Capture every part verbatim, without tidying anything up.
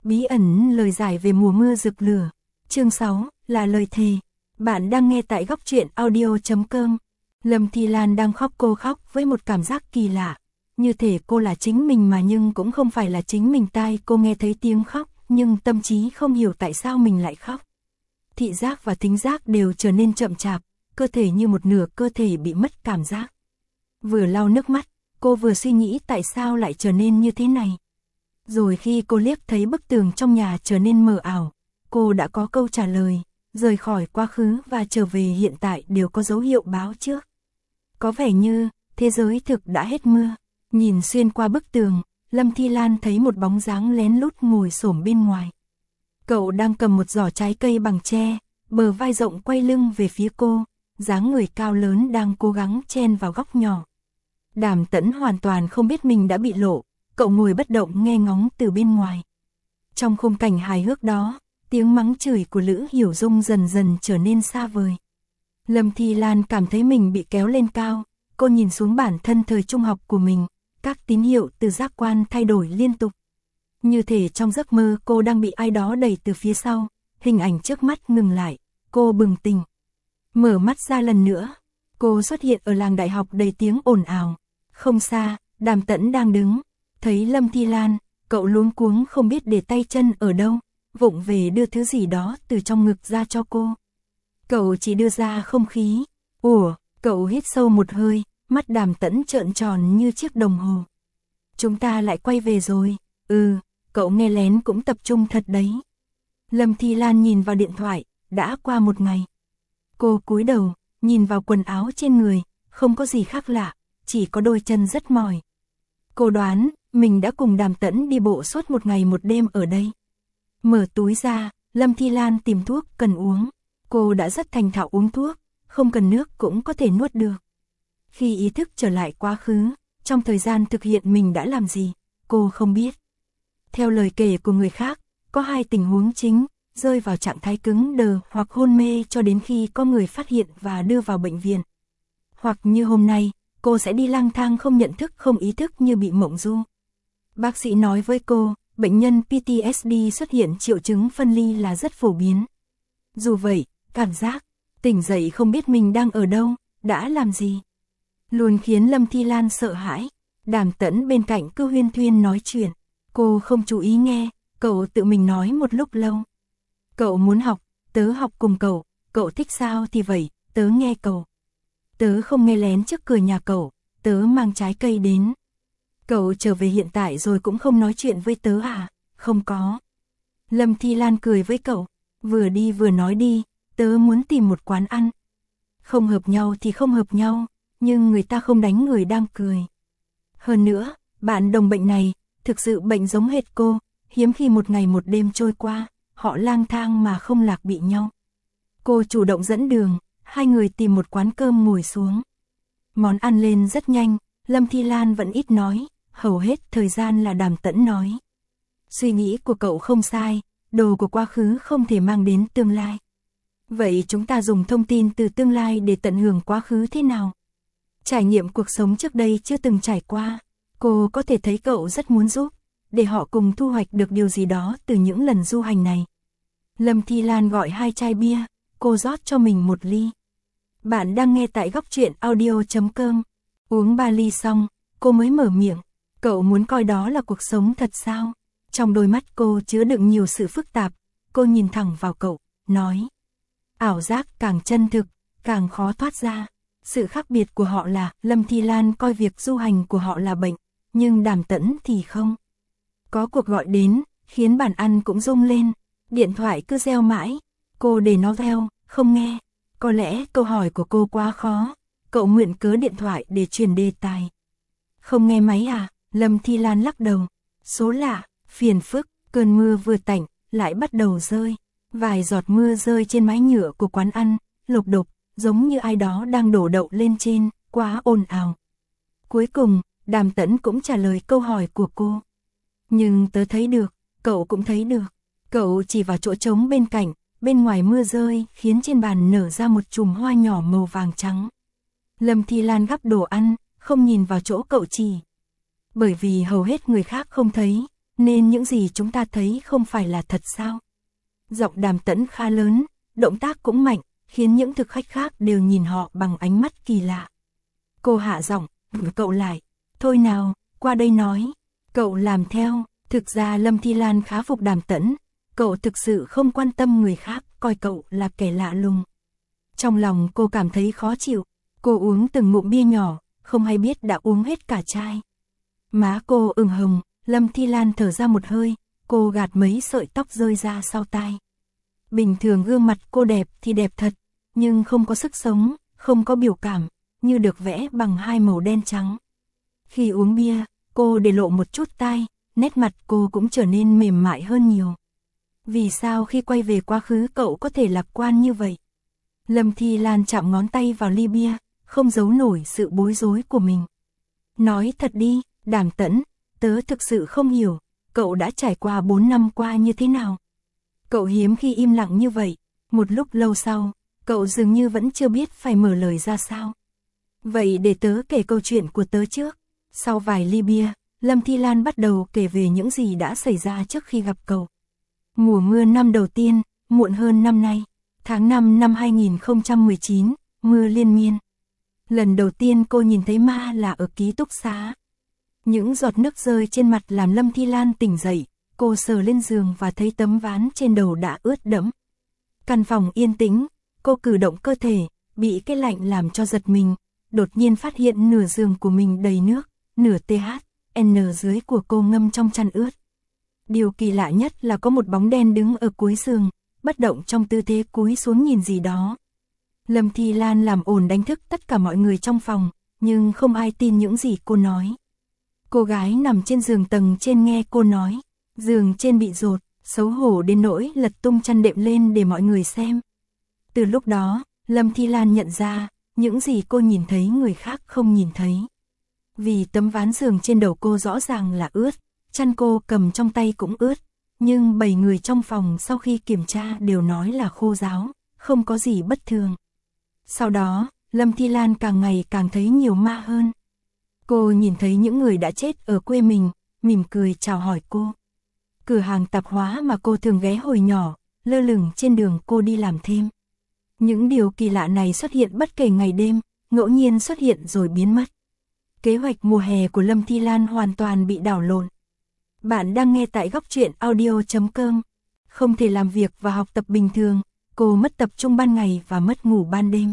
Bí ẩn lời giải về mùa mưa rực lửa. Chương sáu, là lời thề. Bạn đang nghe tại góc truyện audio chấm com. Lâm Thi Lan đang khóc, cô khóc với một cảm giác kỳ lạ. Như thể cô là chính mình mà nhưng cũng không phải là chính mình. Tai cô nghe thấy tiếng khóc, nhưng tâm trí không hiểu tại sao mình lại khóc. Thị giác và thính giác đều trở nên chậm chạp, cơ thể như một nửa cơ thể bị mất cảm giác. Vừa lau nước mắt, cô vừa suy nghĩ tại sao lại trở nên như thế này. Rồi khi cô liếc thấy bức tường trong nhà trở nên mờ ảo, cô đã có câu trả lời. Rời khỏi quá khứ và trở về hiện tại đều có dấu hiệu báo trước. Có vẻ như thế giới thực đã hết mưa. Nhìn xuyên qua bức tường, Lâm Thi Lan thấy một bóng dáng lén lút ngồi xổm bên ngoài. Cậu đang cầm một giỏ trái cây bằng tre, bờ vai rộng quay lưng về phía cô, dáng người cao lớn đang cố gắng chen vào góc nhỏ. Đàm Tẫn hoàn toàn không biết mình đã bị lộ, cậu ngồi bất động nghe ngóng từ bên ngoài. Trong khung cảnh hài hước đó, tiếng mắng chửi của Lữ Hiểu Dung dần dần trở nên xa vời. Lâm Thi Lan cảm thấy mình bị kéo lên cao, cô nhìn xuống bản thân thời trung học của mình, các tín hiệu từ giác quan thay đổi liên tục. Như thể trong giấc mơ cô đang bị ai đó đẩy từ phía sau, hình ảnh trước mắt ngừng lại, cô bừng tỉnh. Mở mắt ra lần nữa, cô xuất hiện ở làng đại học đầy tiếng ồn ào. Không xa, Đàm Tẫn đang đứng, thấy Lâm Thi Lan, cậu luống cuống không biết để tay chân ở đâu, vụng về đưa thứ gì đó từ trong ngực ra cho cô. Cậu chỉ đưa ra không khí. Ủa, cậu hít sâu một hơi, mắt Đàm Tẫn trợn tròn như chiếc đồng hồ. Chúng ta lại quay về rồi. Ừ, cậu nghe lén cũng tập trung thật đấy. Lâm Thi Lan nhìn vào điện thoại, đã qua một ngày. Cô cúi đầu, nhìn vào quần áo trên người, không có gì khác lạ, chỉ có đôi chân rất mỏi. Cô đoán, mình đã cùng Đàm Tẫn đi bộ suốt một ngày một đêm ở đây. Mở túi ra, Lâm Thi Lan tìm thuốc cần uống. Cô đã rất thành thạo uống thuốc, không cần nước cũng có thể nuốt được. Khi ý thức trở lại quá khứ, trong thời gian thực hiện mình đã làm gì, cô không biết. Theo lời kể của người khác, có hai tình huống chính, rơi vào trạng thái cứng đờ hoặc hôn mê cho đến khi có người phát hiện và đưa vào bệnh viện. Hoặc như hôm nay, cô sẽ đi lang thang không nhận thức không ý thức như bị mộng du. Bác sĩ nói với cô, bệnh nhân pê tê ét đê xuất hiện triệu chứng phân ly là rất phổ biến. Dù vậy, cảm giác tỉnh dậy không biết mình đang ở đâu, đã làm gì, luôn khiến Lâm Thi Lan sợ hãi. Đàm Tẫn bên cạnh cứ huyên thuyên nói chuyện, cô không chú ý nghe, cậu tự mình nói một lúc lâu. Cậu muốn học, tớ học cùng cậu, cậu thích sao thì vậy, tớ nghe cậu. Tớ không nghe lén trước cửa nhà cậu, tớ mang trái cây đến. Cậu trở về hiện tại rồi cũng không nói chuyện với tớ à? Không có. Lâm Thi Lan cười với cậu, vừa đi vừa nói đi, tớ muốn tìm một quán ăn. Không hợp nhau thì không hợp nhau, nhưng người ta không đánh người đang cười. Hơn nữa, bạn đồng bệnh này, thực sự bệnh giống hệt cô, hiếm khi một ngày một đêm trôi qua, họ lang thang mà không lạc bị nhau. Cô chủ động dẫn đường, hai người tìm một quán cơm ngồi xuống. Món ăn lên rất nhanh, Lâm Thi Lan vẫn ít nói, hầu hết thời gian là Đàm Tẫn nói. Suy nghĩ của cậu không sai, đồ của quá khứ không thể mang đến tương lai. Vậy chúng ta dùng thông tin từ tương lai để tận hưởng quá khứ thế nào? Trải nghiệm cuộc sống trước đây chưa từng trải qua, cô có thể thấy cậu rất muốn giúp, để họ cùng thu hoạch được điều gì đó từ những lần du hành này. Lâm Thi Lan gọi hai chai bia, cô rót cho mình một ly. Bạn đang nghe tại góc truyện audio chấm com. Uống ba ly xong, cô mới mở miệng. Cậu muốn coi đó là cuộc sống thật sao? Trong đôi mắt cô chứa đựng nhiều sự phức tạp, cô nhìn thẳng vào cậu, nói. Ảo giác càng chân thực, càng khó thoát ra. Sự khác biệt của họ là, Lâm Thi Lan coi việc du hành của họ là bệnh, nhưng Đàm Tẫn thì không. Có cuộc gọi đến, khiến bàn ăn cũng rung lên, điện thoại cứ reo mãi, cô để nó reo, không nghe. Có lẽ câu hỏi của cô quá khó, cậu mượn cớ điện thoại để truyền đề tài. Không nghe máy à? Lâm Thi Lan lắc đầu. Số lạ, phiền phức, cơn mưa vừa tạnh, lại bắt đầu rơi. Vài giọt mưa rơi trên mái nhựa của quán ăn, lục đục, giống như ai đó đang đổ đậu lên trên, quá ồn ào. Cuối cùng, Đàm Tẫn cũng trả lời câu hỏi của cô. Nhưng tớ thấy được, cậu cũng thấy được. Cậu chỉ vào chỗ trống bên cạnh, bên ngoài mưa rơi khiến trên bàn nở ra một chùm hoa nhỏ màu vàng trắng. Lâm Thi Lan gắp đồ ăn, không nhìn vào chỗ cậu chỉ. Bởi vì hầu hết người khác không thấy, nên những gì chúng ta thấy không phải là thật sao? Giọng Đàm Tẫn khá lớn, động tác cũng mạnh, khiến những thực khách khác đều nhìn họ bằng ánh mắt kỳ lạ. Cô hạ giọng, cậu lại, thôi nào, qua đây nói, cậu làm theo. Thực ra Lâm Thi Lan khá phục Đàm Tẫn, cậu thực sự không quan tâm người khác, coi cậu là kẻ lạ lùng. Trong lòng cô cảm thấy khó chịu, cô uống từng ngụm bia nhỏ, không hay biết đã uống hết cả chai. Má cô ửng hồng, Lâm Thi Lan thở ra một hơi, cô gạt mấy sợi tóc rơi ra sau tai. Bình thường gương mặt cô đẹp thì đẹp thật, nhưng không có sức sống, không có biểu cảm, như được vẽ bằng hai màu đen trắng. Khi uống bia, cô để lộ một chút tai, nét mặt cô cũng trở nên mềm mại hơn nhiều. Vì sao khi quay về quá khứ cậu có thể lạc quan như vậy? Lâm Thi Lan chạm ngón tay vào ly bia, không giấu nổi sự bối rối của mình. Nói thật đi, Đàm Tẫn, tớ thực sự không hiểu, cậu đã trải qua bốn năm qua như thế nào? Cậu hiếm khi im lặng như vậy, một lúc lâu sau, cậu dường như vẫn chưa biết phải mở lời ra sao. Vậy để tớ kể câu chuyện của tớ trước. Sau vài ly bia, Lâm Thi Lan bắt đầu kể về những gì đã xảy ra trước khi gặp cậu. Mùa mưa năm đầu tiên, muộn hơn năm nay, tháng năm năm hai nghìn không trăm mười chín, mưa liên miên. Lần đầu tiên cô nhìn thấy ma là ở ký túc xá. Những giọt nước rơi trên mặt làm Lâm Thi Lan tỉnh dậy, cô sờ lên giường và thấy tấm ván trên đầu đã ướt đẫm. Căn phòng yên tĩnh, cô cử động cơ thể, bị cái lạnh làm cho giật mình, đột nhiên phát hiện nửa giường của mình đầy nước, nửa tê hát en dưới của cô ngâm trong chăn ướt. Điều kỳ lạ nhất là có một bóng đen đứng ở cuối giường, bất động trong tư thế cúi xuống nhìn gì đó. Lâm Thi Lan làm ồn đánh thức tất cả mọi người trong phòng, nhưng không ai tin những gì cô nói. Cô gái nằm trên giường tầng trên nghe cô nói, giường trên bị dột, xấu hổ đến nỗi lật tung chăn đệm lên để mọi người xem. Từ lúc đó, Lâm Thi Lan nhận ra, những gì cô nhìn thấy người khác không nhìn thấy. Vì tấm ván giường trên đầu cô rõ ràng là ướt, chăn cô cầm trong tay cũng ướt, nhưng bảy người trong phòng sau khi kiểm tra đều nói là khô ráo, không có gì bất thường. Sau đó, Lâm Thi Lan càng ngày càng thấy nhiều ma hơn. Cô nhìn thấy những người đã chết ở quê mình, mỉm cười chào hỏi cô. Cửa hàng tạp hóa mà cô thường ghé hồi nhỏ, lơ lửng trên đường cô đi làm thêm. Những điều kỳ lạ này xuất hiện bất kể ngày đêm, ngẫu nhiên xuất hiện rồi biến mất. Kế hoạch mùa hè của Lâm Thi Lan hoàn toàn bị đảo lộn. Bạn đang nghe tại góc truyện audio chấm com. Không thể làm việc và học tập bình thường, cô mất tập trung ban ngày và mất ngủ ban đêm.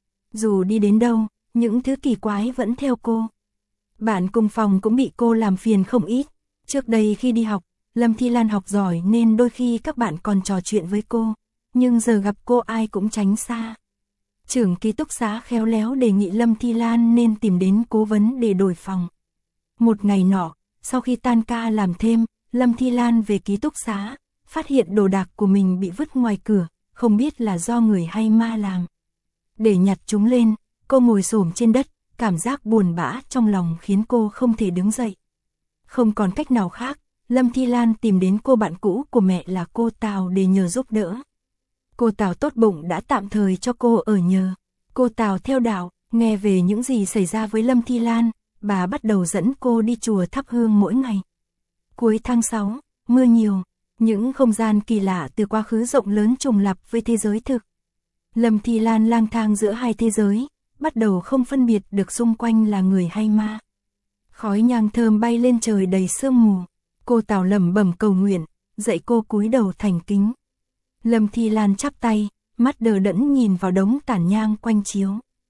Dù đi đến đâu, những thứ kỳ quái vẫn theo cô. Bạn cùng phòng cũng bị cô làm phiền không ít. Trước đây khi đi học, Lâm Thi Lan học giỏi nên đôi khi các bạn còn trò chuyện với cô, nhưng giờ gặp cô ai cũng tránh xa. Trưởng ký túc xá khéo léo đề nghị Lâm Thi Lan nên tìm đến cố vấn để đổi phòng. Một ngày nọ, sau khi tan ca làm thêm, Lâm Thi Lan về ký túc xá, phát hiện đồ đạc của mình bị vứt ngoài cửa, không biết là do người hay ma làm. Để nhặt chúng lên, cô ngồi xổm trên đất, cảm giác buồn bã trong lòng khiến cô không thể đứng dậy. Không còn cách nào khác, Lâm Thi Lan tìm đến cô bạn cũ của mẹ là cô Tào để nhờ giúp đỡ. Cô Tào tốt bụng đã tạm thời cho cô ở nhờ. Cô Tào theo đạo, nghe về những gì xảy ra với Lâm Thi Lan, bà bắt đầu dẫn cô đi chùa thắp hương mỗi ngày. Cuối tháng sáu, mưa nhiều, những không gian kỳ lạ từ quá khứ rộng lớn trùng lặp với thế giới thực. Lâm Thi Lan lang thang giữa hai thế giới, bắt đầu không phân biệt được xung quanh là người hay ma. Khói nhang thơm bay lên trời đầy sương mù. Cô Tào lẩm bẩm cầu nguyện, dạy cô cúi đầu thành kính. Lâm Thi Lan chắp tay, mắt đờ đẫn nhìn vào đống tàn nhang quanh chiếu.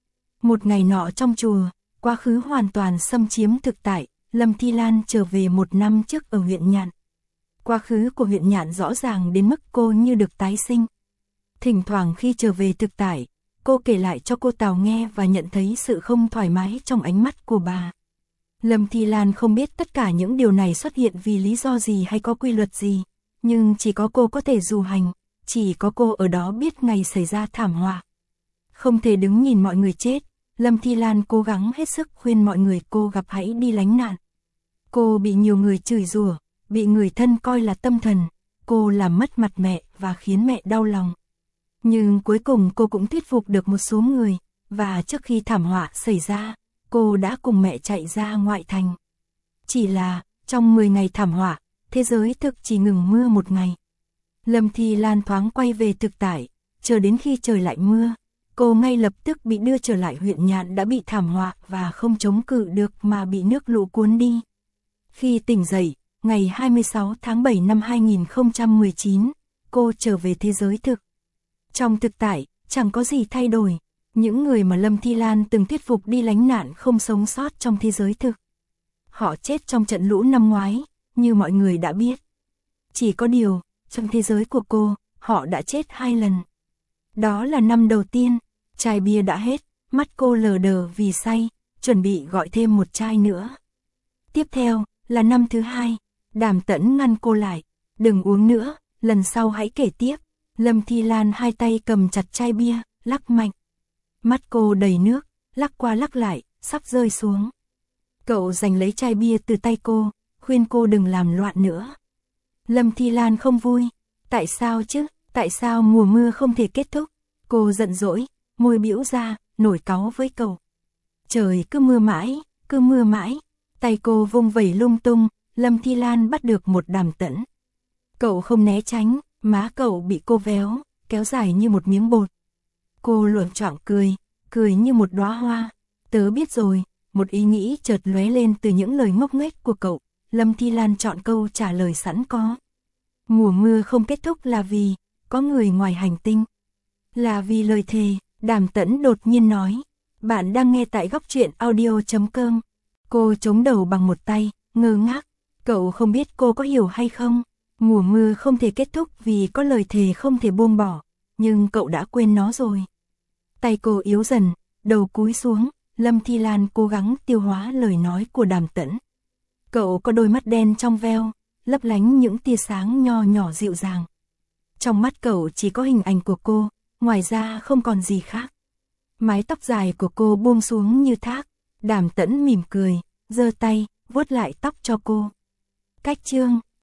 Một ngày nọ trong chùa, quá khứ hoàn toàn xâm chiếm thực tại, Lâm Thi Lan trở về một năm trước ở huyện Nhạn. Quá khứ của huyện Nhạn rõ ràng đến mức cô như được tái sinh. Thỉnh thoảng khi trở về thực tại, cô kể lại cho cô Tào nghe và nhận thấy sự không thoải mái trong ánh mắt của bà. Lâm Thi Lan không biết tất cả những điều này xuất hiện vì lý do gì hay có quy luật gì, nhưng chỉ có cô có thể du hành, chỉ có cô ở đó biết ngày xảy ra thảm họa. Không thể đứng nhìn mọi người chết, Lâm Thi Lan cố gắng hết sức khuyên mọi người cô gặp hãy đi lánh nạn. Cô bị nhiều người chửi rủa, bị người thân coi là tâm thần, cô làm mất mặt mẹ và khiến mẹ đau lòng. Nhưng cuối cùng cô cũng thuyết phục được một số người, và trước khi thảm họa xảy ra, cô đã cùng mẹ chạy ra ngoại thành. Chỉ là, trong mười ngày thảm họa, thế giới thực chỉ ngừng mưa một ngày. Lâm Thi Lan thoáng quay về thực tại, chờ đến khi trời lại mưa, cô ngay lập tức bị đưa trở lại huyện Nhạn đã bị thảm họa và không chống cự được mà bị nước lũ cuốn đi. Khi tỉnh dậy, ngày hai mươi sáu tháng bảy năm hai nghìn không trăm mười chín, cô trở về thế giới thực. Trong thực tại, chẳng có gì thay đổi, những người mà Lâm Thi Lan từng thuyết phục đi lánh nạn không sống sót trong thế giới thực. Họ chết trong trận lũ năm ngoái, như mọi người đã biết. Chỉ có điều, trong thế giới của cô, họ đã chết hai lần. Đó là năm đầu tiên, chai bia đã hết, mắt cô lờ đờ vì say, chuẩn bị gọi thêm một chai nữa. Tiếp theo, là năm thứ hai, Đàm Tẫn ngăn cô lại, đừng uống nữa, lần sau hãy kể tiếp. Lâm Thi Lan hai tay cầm chặt chai bia, lắc mạnh. Mắt cô đầy nước, lắc qua lắc lại, sắp rơi xuống. Cậu giành lấy chai bia từ tay cô, khuyên cô đừng làm loạn nữa. Lâm Thi Lan không vui. Tại sao chứ, tại sao mùa mưa không thể kết thúc? Cô giận dỗi, môi bĩu ra, nổi cáu với cậu. Trời cứ mưa mãi, cứ mưa mãi. Tay cô vung vẩy lung tung, Lâm Thi Lan bắt được một Đàm Tẫn. Cậu không né tránh, má cậu bị cô véo, kéo dài như một miếng bột. Cô luộm choạng cười, cười như một đóa hoa. Tớ biết rồi, một ý nghĩ chợt lóe lên từ những lời ngốc nghếch của cậu. Lâm Thi Lan chọn câu trả lời sẵn có. Mùa mưa không kết thúc là vì có người ngoài hành tinh. Là vì lời thề, Đàm Tẫn đột nhiên nói. Bạn đang nghe tại góc truyện audio chấm com. Cô chống đầu bằng một tay, ngơ ngác. Cậu không biết cô có hiểu hay không? Mùa mưa không thể kết thúc vì có lời thề không thể buông bỏ. Nhưng cậu đã quên nó rồi. Tay cô yếu dần, đầu cúi xuống. Lâm Thi Lan cố gắng tiêu hóa lời nói của Đàm Tẫn. Cậu có đôi mắt đen trong veo, lấp lánh những tia sáng nho nhỏ dịu dàng. Trong mắt cậu chỉ có hình ảnh của cô, ngoài ra không còn gì khác. Mái tóc dài của cô buông xuống như thác. Đàm Tẫn mỉm cười, giơ tay, vuốt lại tóc cho cô. Cách chương